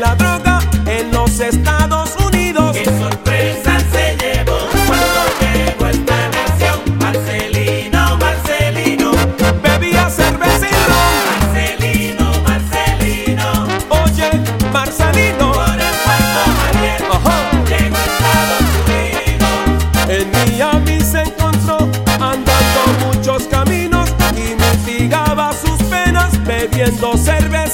la droga en los Estados Unidos. ¡Qué sorpresa se llevó cuando llegó esta nación! Marcelino, Marcelino, Bebía cerveza y ron. Marcelino, Marcelino, Oye, Marcelino, por el puerto abierto ajá, llegó a Estados Unidos. en Miami se encontró andando muchos caminos y mitigaba sus penas bebiendo cerveza.